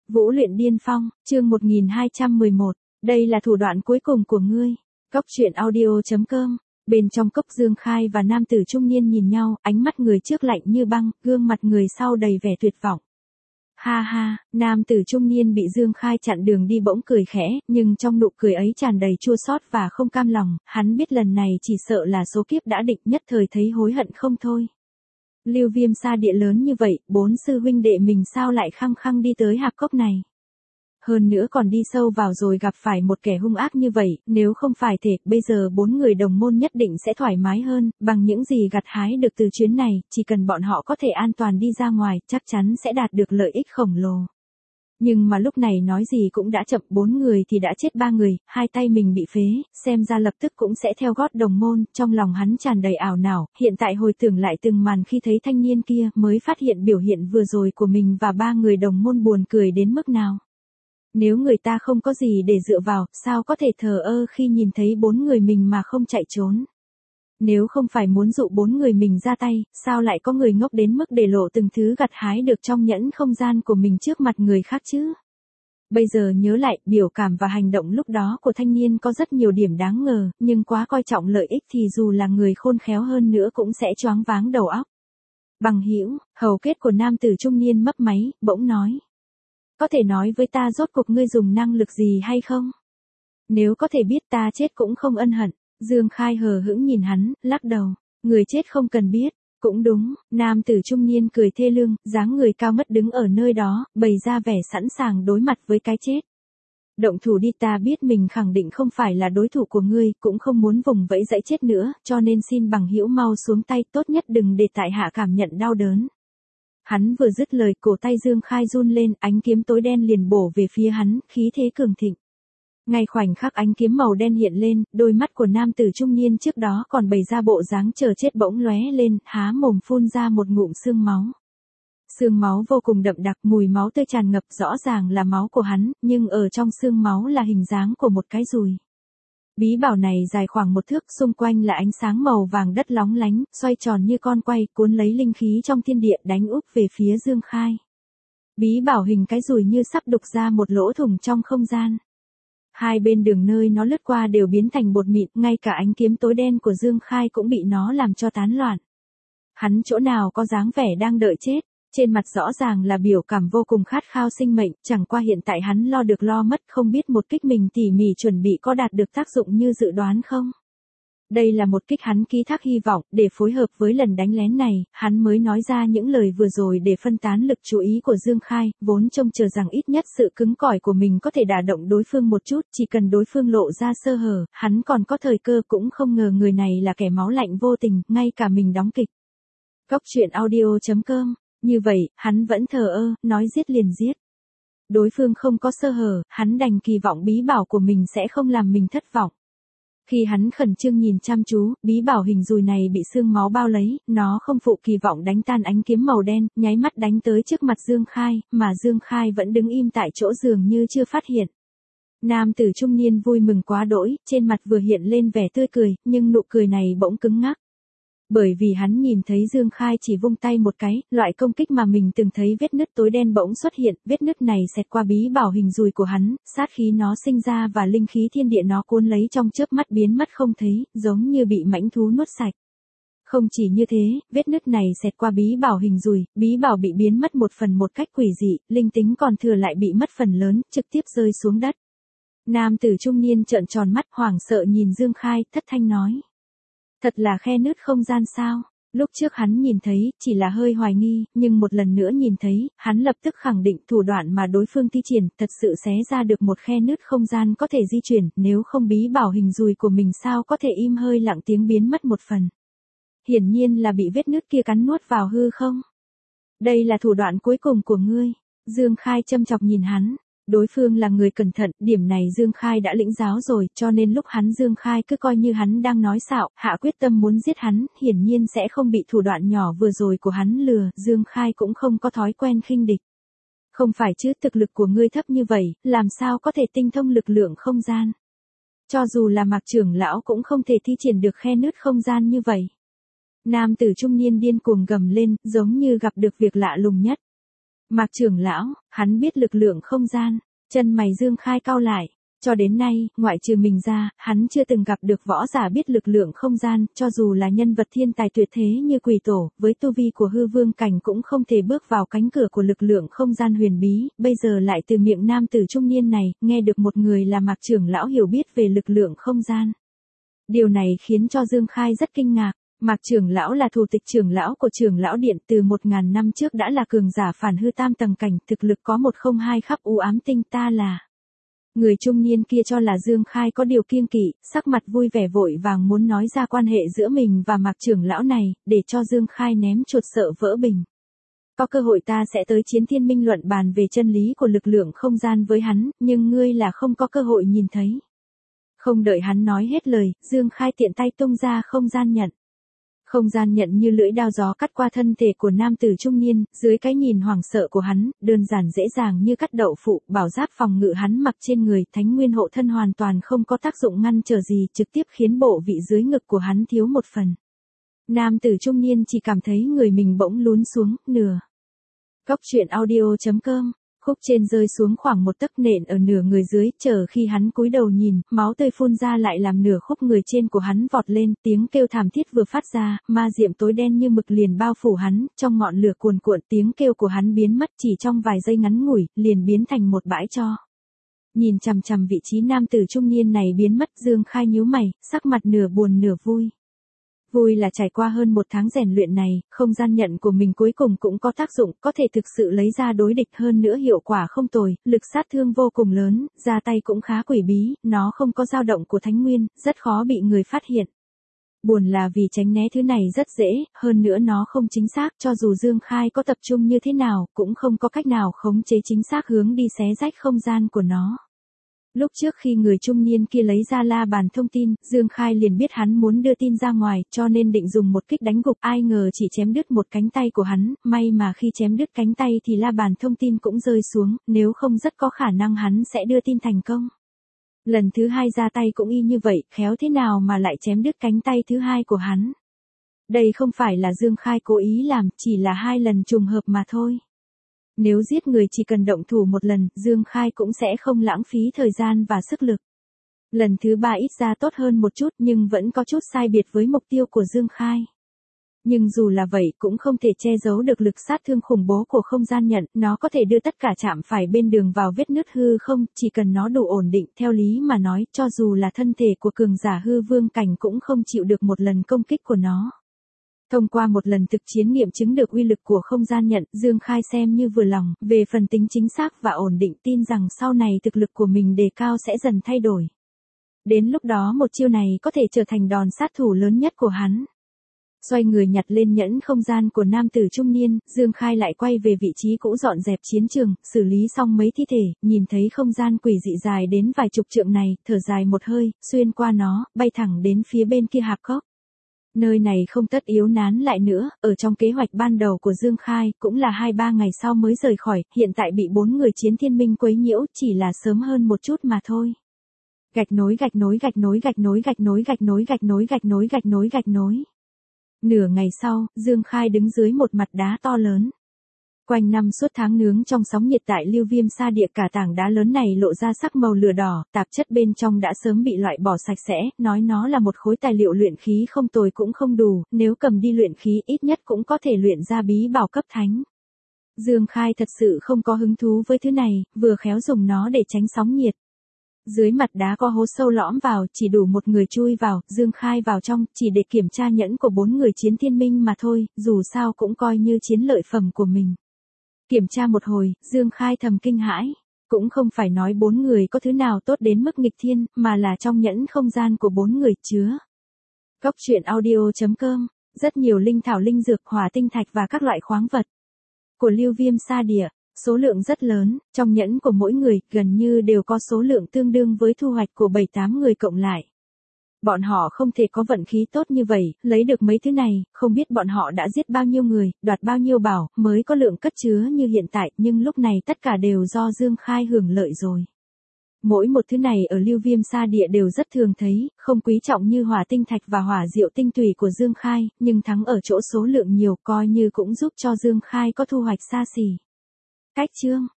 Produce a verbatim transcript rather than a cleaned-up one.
Vũ luyện điên phong, chương một nghìn hai trăm mười một, đây là thủ đoạn cuối cùng của ngươi. Cốc truyện audio chấm com. Bên trong cốc Dương Khai và nam tử trung niên nhìn nhau, ánh mắt người trước lạnh như băng, gương mặt người sau đầy vẻ tuyệt vọng. Ha ha, nam tử trung niên bị Dương Khai chặn đường đi bỗng cười khẽ, nhưng trong nụ cười ấy tràn đầy chua xót và không cam lòng, hắn biết lần này chỉ sợ là số kiếp đã định, nhất thời thấy hối hận không thôi. Lưu Viêm xa địa lớn như vậy, bốn sư huynh đệ mình sao lại khăng khăng đi tới hạp cốc này. Hơn nữa còn đi sâu vào rồi gặp phải một kẻ hung ác như vậy, nếu không phải thế, bây giờ bốn người đồng môn nhất định sẽ thoải mái hơn, bằng những gì gặt hái được từ chuyến này, chỉ cần bọn họ có thể an toàn đi ra ngoài, chắc chắn sẽ đạt được lợi ích khổng lồ. Nhưng mà lúc này nói gì cũng đã chậm, bốn người thì đã chết ba người, hai tay mình bị phế, xem ra lập tức cũng sẽ theo gót đồng môn, trong lòng hắn tràn đầy ảo não, hiện tại hồi tưởng lại từng màn khi thấy thanh niên kia mới phát hiện biểu hiện vừa rồi của mình và ba người đồng môn buồn cười đến mức nào. Nếu người ta không có gì để dựa vào, sao có thể thờ ơ khi nhìn thấy bốn người mình mà không chạy trốn. Nếu không phải muốn dụ bốn người mình ra tay, sao lại có người ngốc đến mức để lộ từng thứ gặt hái được trong nhẫn không gian của mình trước mặt người khác chứ? Bây giờ nhớ lại, biểu cảm và hành động lúc đó của thanh niên có rất nhiều điểm đáng ngờ, nhưng quá coi trọng lợi ích thì dù là người khôn khéo hơn nữa cũng sẽ choáng váng đầu óc. Bằng hữu, hầu kết của nam tử trung niên mấp máy, bỗng nói. Có thể nói với ta rốt cuộc ngươi dùng năng lực gì hay không? Nếu có thể biết ta chết cũng không ân hận. Dương Khai hờ hững nhìn hắn, lắc đầu. Người chết không cần biết. Cũng đúng, nam tử trung niên cười thê lương, dáng người cao mất đứng ở nơi đó, bày ra vẻ sẵn sàng đối mặt với cái chết. Động thủ đi, ta biết mình khẳng định không phải là đối thủ của ngươi, cũng không muốn vùng vẫy dãy chết nữa, cho nên xin bằng hữu mau xuống tay, tốt nhất đừng để tại hạ cảm nhận đau đớn. Hắn vừa dứt lời, cổ tay Dương Khai run lên, ánh kiếm tối đen liền bổ về phía hắn, khí thế cường thịnh. Ngay khoảnh khắc ánh kiếm màu đen hiện lên, đôi mắt của nam tử trung niên trước đó còn bày ra bộ dáng chờ chết bỗng lóe lên, há mồm phun ra một ngụm xương máu. Xương máu vô cùng đậm đặc, mùi máu tươi tràn ngập, rõ ràng là máu của hắn, nhưng ở trong xương máu là hình dáng của một cái dùi. Bí bảo này dài khoảng một thước, xung quanh là ánh sáng màu vàng đất lóng lánh, xoay tròn như con quay, cuốn lấy linh khí trong thiên địa đánh úp về phía Dương Khai. Bí bảo hình cái dùi như sắp đục ra một lỗ thủng trong không gian. Hai bên đường nơi nó lướt qua đều biến thành bột mịn, ngay cả ánh kiếm tối đen của Dương Khai cũng bị nó làm cho tán loạn. Hắn chỗ nào có dáng vẻ đang đợi chết. Trên mặt rõ ràng là biểu cảm vô cùng khát khao sinh mệnh, chẳng qua hiện tại hắn lo được lo mất, không biết một kích mình tỉ mỉ chuẩn bị có đạt được tác dụng như dự đoán không. Đây là một kích hắn ký thác hy vọng, để phối hợp với lần đánh lén này, hắn mới nói ra những lời vừa rồi để phân tán lực chú ý của Dương Khai, vốn trông chờ rằng ít nhất sự cứng cỏi của mình có thể đả động đối phương một chút, chỉ cần đối phương lộ ra sơ hở, hắn còn có thời cơ, cũng không ngờ người này là kẻ máu lạnh vô tình, ngay cả mình đóng kịch. Cốc truyện audio chấm com. Như vậy, hắn vẫn thờ ơ, nói giết liền giết. Đối phương không có sơ hở, hắn đành kỳ vọng bí bảo của mình sẽ không làm mình thất vọng. Khi hắn khẩn trương nhìn chăm chú, bí bảo hình dùi này bị xương máu bao lấy, nó không phụ kỳ vọng đánh tan ánh kiếm màu đen, nháy mắt đánh tới trước mặt Dương Khai, mà Dương Khai vẫn đứng im tại chỗ dường như chưa phát hiện. Nam tử trung niên vui mừng quá đỗi, trên mặt vừa hiện lên vẻ tươi cười, nhưng nụ cười này bỗng cứng ngắc. Bởi vì hắn nhìn thấy Dương Khai chỉ vung tay một cái, loại công kích mà mình từng thấy vết nứt tối đen bỗng xuất hiện, vết nứt này xẹt qua bí bảo hình dùi của hắn, sát khí nó sinh ra và linh khí thiên địa nó cuốn lấy trong chớp mắt biến mất không thấy, giống như bị mãnh thú nuốt sạch. Không chỉ như thế, vết nứt này xẹt qua bí bảo hình dùi, bí bảo bị biến mất một phần một cách quỷ dị, linh tính còn thừa lại bị mất phần lớn, trực tiếp rơi xuống đất. Nam tử trung niên trợn tròn mắt hoảng sợ nhìn Dương Khai, thất thanh nói. Thật là khe nứt không gian sao? Lúc trước hắn nhìn thấy, chỉ là hơi hoài nghi, nhưng một lần nữa nhìn thấy, hắn lập tức khẳng định thủ đoạn mà đối phương thi triển, thật sự xé ra được một khe nứt không gian có thể di chuyển, nếu không bí bảo hình dùi của mình sao có thể im hơi lặng tiếng biến mất một phần. Hiển nhiên là bị vết nứt kia cắn nuốt vào hư không? Đây là thủ đoạn cuối cùng của ngươi. Dương Khai châm chọc nhìn hắn. Đối phương là người cẩn thận, điểm này Dương Khai đã lĩnh giáo rồi, cho nên lúc hắn Dương Khai cứ coi như hắn đang nói xạo, hạ quyết tâm muốn giết hắn, hiển nhiên sẽ không bị thủ đoạn nhỏ vừa rồi của hắn lừa, Dương Khai cũng không có thói quen khinh địch. Không phải chứ, thực lực của ngươi thấp như vậy, làm sao có thể tinh thông lực lượng không gian. Cho dù là Mạc trưởng lão cũng không thể thi triển được khe nứt không gian như vậy. Nam tử trung niên điên cuồng gầm lên, giống như gặp được việc lạ lùng nhất. Mạc trưởng lão, hắn biết lực lượng không gian, chân mày Dương Khai cau lại. Cho đến nay, ngoại trừ mình ra, hắn chưa từng gặp được võ giả biết lực lượng không gian, cho dù là nhân vật thiên tài tuyệt thế như Quỷ Tổ, với tu vi của hư vương cảnh cũng không thể bước vào cánh cửa của lực lượng không gian huyền bí, bây giờ lại từ miệng nam tử trung niên này, nghe được một người là Mạc trưởng lão hiểu biết về lực lượng không gian. Điều này khiến cho Dương Khai rất kinh ngạc. Mạc trưởng lão là thủ tịch trưởng lão của trưởng lão điện, từ một ngàn năm trước đã là cường giả phản hư tam tầng cảnh, thực lực có một không hai khắp u ám tinh. Ta là... Người trung niên kia cho là Dương Khai có điều kiêng kỵ, sắc mặt vui vẻ vội vàng muốn nói ra quan hệ giữa mình và Mạc trưởng lão này, để cho Dương Khai ném chuột sợ vỡ bình. Có cơ hội ta sẽ tới Chiến Thiên Minh luận bàn về chân lý của lực lượng không gian với hắn, nhưng ngươi là không có cơ hội nhìn thấy. Không đợi hắn nói hết lời, Dương Khai tiện tay tung ra không gian nhận. Không gian nhận như lưỡi đao gió cắt qua thân thể của nam tử trung niên, dưới cái nhìn hoảng sợ của hắn, đơn giản dễ dàng như cắt đậu phụ, bảo giáp phòng ngự hắn mặc trên người, thánh nguyên hộ thân hoàn toàn không có tác dụng ngăn trở gì, trực tiếp khiến bộ vị dưới ngực của hắn thiếu một phần. Nam tử trung niên chỉ cảm thấy người mình bỗng lún xuống, nửa. Cốc truyện audio chấm com. Khúc trên rơi xuống khoảng một tấc nện ở nửa người dưới, chờ khi hắn cúi đầu nhìn, máu tươi phun ra lại làm nửa khúc người trên của hắn vọt lên, tiếng kêu thảm thiết vừa phát ra, ma diệm tối đen như mực liền bao phủ hắn, trong ngọn lửa cuồn cuộn, tiếng kêu của hắn biến mất chỉ trong vài giây ngắn ngủi, liền biến thành một bãi tro. Nhìn chằm chằm vị trí nam tử trung niên này biến mất, Dương Khai nhíu mày, sắc mặt nửa buồn nửa vui. Vui là trải qua hơn một tháng rèn luyện này, không gian nhận của mình cuối cùng cũng có tác dụng, có thể thực sự lấy ra đối địch, hơn nữa hiệu quả không tồi, lực sát thương vô cùng lớn, ra tay cũng khá quỷ bí, nó không có dao động của thánh nguyên, rất khó bị người phát hiện. Buồn là vì tránh né thứ này rất dễ, hơn nữa nó không chính xác, cho dù Dương Khai có tập trung như thế nào, cũng không có cách nào khống chế chính xác hướng đi xé rách không gian của nó. Lúc trước khi người trung niên kia lấy ra la bàn thông tin, Dương Khai liền biết hắn muốn đưa tin ra ngoài, cho nên định dùng một kích đánh gục, ai ngờ chỉ chém đứt một cánh tay của hắn, may mà khi chém đứt cánh tay thì la bàn thông tin cũng rơi xuống, nếu không rất có khả năng hắn sẽ đưa tin thành công. Lần thứ hai ra tay cũng y như vậy, khéo thế nào mà lại chém đứt cánh tay thứ hai của hắn. Đây không phải là Dương Khai cố ý làm, chỉ là hai lần trùng hợp mà thôi. Nếu giết người chỉ cần động thủ một lần, Dương Khai cũng sẽ không lãng phí thời gian và sức lực. Lần thứ ba ít ra tốt hơn một chút nhưng vẫn có chút sai biệt với mục tiêu của Dương Khai. Nhưng dù là vậy cũng không thể che giấu được lực sát thương khủng bố của không gian nhận, nó có thể đưa tất cả chạm phải bên đường vào vết nứt hư không, chỉ cần nó đủ ổn định, theo lý mà nói, cho dù là thân thể của cường giả hư vương cảnh cũng không chịu được một lần công kích của nó. Thông qua một lần thực chiến nghiệm chứng được uy lực của không gian nhận, Dương Khai xem như vừa lòng, về phần tính chính xác và ổn định tin rằng sau này thực lực của mình đề cao sẽ dần thay đổi. Đến lúc đó một chiêu này có thể trở thành đòn sát thủ lớn nhất của hắn. Xoay người nhặt lên nhẫn không gian của nam tử trung niên, Dương Khai lại quay về vị trí cũ dọn dẹp chiến trường, xử lý xong mấy thi thể, nhìn thấy không gian quỷ dị dài đến vài chục trượng này, thở dài một hơi, xuyên qua nó, bay thẳng đến phía bên kia hạp cốc. Nơi này không tất yếu nán lại nữa, ở trong kế hoạch ban đầu của Dương Khai, cũng là hai ba ngày sau mới rời khỏi, hiện tại bị bốn người Chiến Thiên Minh quấy nhiễu, chỉ là sớm hơn một chút mà thôi. Gạch nối gạch nối gạch nối gạch nối gạch nối gạch nối gạch nối gạch nối gạch nối gạch nối. Nửa ngày sau, Dương Khai đứng dưới một mặt đá to lớn. Quanh năm suốt tháng nướng trong sóng nhiệt tại Lưu Viêm Sa Địa, cả tảng đá lớn này lộ ra sắc màu lửa đỏ, tạp chất bên trong đã sớm bị loại bỏ sạch sẽ, nói nó là một khối tài liệu luyện khí không tồi cũng không đủ, nếu cầm đi luyện khí ít nhất cũng có thể luyện ra bí bảo cấp thánh. Dương Khai thật sự không có hứng thú với thứ này, vừa khéo dùng nó để tránh sóng nhiệt. Dưới mặt đá có hố sâu lõm vào, chỉ đủ một người chui vào, Dương Khai vào trong, chỉ để kiểm tra nhẫn của bốn người Chiến Thiên Minh mà thôi, dù sao cũng coi như chiến lợi phẩm của mình. Kiểm tra một hồi, Dương Khai thầm kinh hãi. Cũng không phải nói bốn người có thứ nào tốt đến mức nghịch thiên, mà là trong nhẫn không gian của bốn người chứa. Cốc truyện audio chấm com, rất nhiều linh thảo linh dược, hỏa tinh thạch và các loại khoáng vật. Của Lưu Viêm Sa Địa, số lượng rất lớn, trong nhẫn của mỗi người, gần như đều có số lượng tương đương với thu hoạch của bảy tám người cộng lại. Bọn họ không thể có vận khí tốt như vậy, lấy được mấy thứ này, không biết bọn họ đã giết bao nhiêu người, đoạt bao nhiêu bảo, mới có lượng cất chứa như hiện tại, nhưng lúc này tất cả đều do Dương Khai hưởng lợi rồi. Mỗi một thứ này ở Lưu Viêm Sa Địa đều rất thường thấy, không quý trọng như hỏa tinh thạch và hỏa diệu tinh tùy của Dương Khai, nhưng thắng ở chỗ số lượng nhiều, coi như cũng giúp cho Dương Khai có thu hoạch xa xỉ. Khách trương,